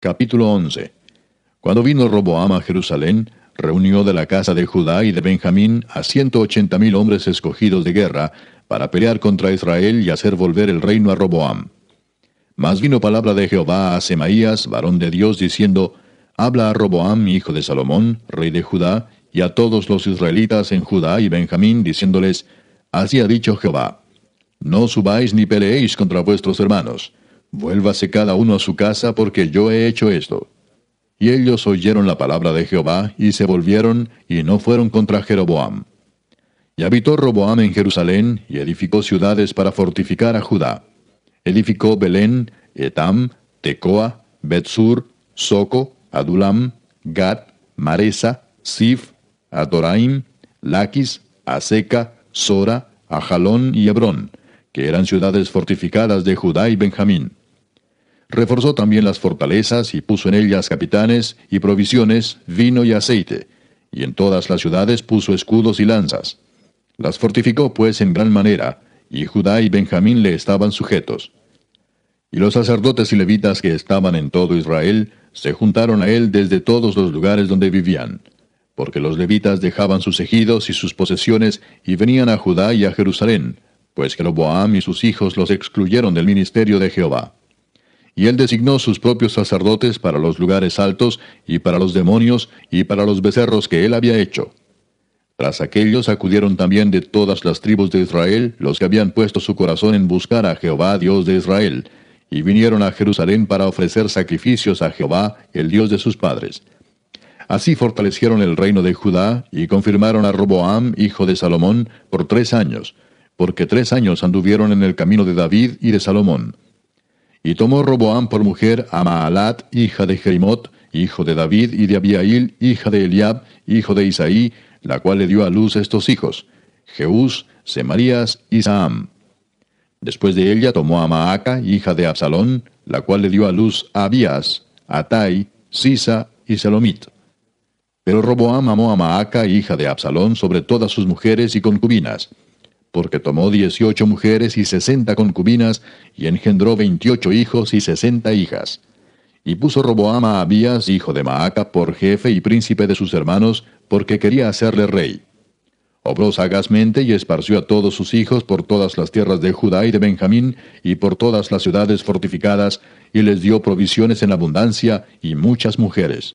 Capítulo 11. Cuando vino Roboam a Jerusalén, reunió de la casa de Judá y de Benjamín a 180,000 hombres escogidos de guerra, para pelear contra Israel y hacer volver el reino a Roboam. Mas vino palabra de Jehová a Semaías, varón de Dios, diciendo: Habla a Roboam, hijo de Salomón, rey de Judá, y a todos los israelitas en Judá y Benjamín, diciéndoles: Así ha dicho Jehová: No subáis ni peleéis contra vuestros hermanos. Vuélvase cada uno a su casa, porque yo he hecho esto. Y ellos oyeron la palabra de Jehová, y se volvieron, y no fueron contra Jeroboam. Y habitó Roboam en Jerusalén, y edificó ciudades para fortificar a Judá. Edificó Belén, Etam, Tecoa, Betsur, Soco, Adulam, Gat, Maresa, Sif, Adoraim, Laquis, Aseca, Sora, Ajalón y Hebrón, que eran ciudades fortificadas de Judá y Benjamín. Reforzó también las fortalezas, y puso en ellas capitanes, y provisiones, vino y aceite, y en todas las ciudades puso escudos y lanzas. Las fortificó pues en gran manera, y Judá y Benjamín le estaban sujetos. Y los sacerdotes y levitas que estaban en todo Israel se juntaron a él desde todos los lugares donde vivían, porque los levitas dejaban sus ejidos y sus posesiones y venían a Judá y a Jerusalén, pues Jeroboam y sus hijos los excluyeron del ministerio de Jehová. Y él designó sus propios sacerdotes para los lugares altos, y para los demonios, y para los becerros que él había hecho. Tras aquellos acudieron también de todas las tribus de Israel los que habían puesto su corazón en buscar a Jehová, Dios de Israel, y vinieron a Jerusalén para ofrecer sacrificios a Jehová, el Dios de sus padres. Así fortalecieron el reino de Judá, y confirmaron a Roboam, hijo de Salomón, por 3 años, porque 3 años anduvieron en el camino de David y de Salomón. Y tomó Roboam por mujer a Maalat, hija de Jerimot, hijo de David, y de Abiail, hija de Eliab, hijo de Isaí, la cual le dio a luz estos hijos: Jeús, Semarías y Saam. Después de ella tomó a Maaca, hija de Absalón, la cual le dio a luz a Abías, Atai, Sisa y Selomit. Pero Roboam amó a Maaca, hija de Absalón, sobre todas sus mujeres y concubinas, porque tomó 18 mujeres y 60 concubinas, y engendró 28 hijos y 60 hijas. Y puso Roboam a Abías, hijo de Maaca, por jefe y príncipe de sus hermanos, porque quería hacerle rey. Obró sagazmente y esparció a todos sus hijos por todas las tierras de Judá y de Benjamín, y por todas las ciudades fortificadas, y les dio provisiones en abundancia y muchas mujeres.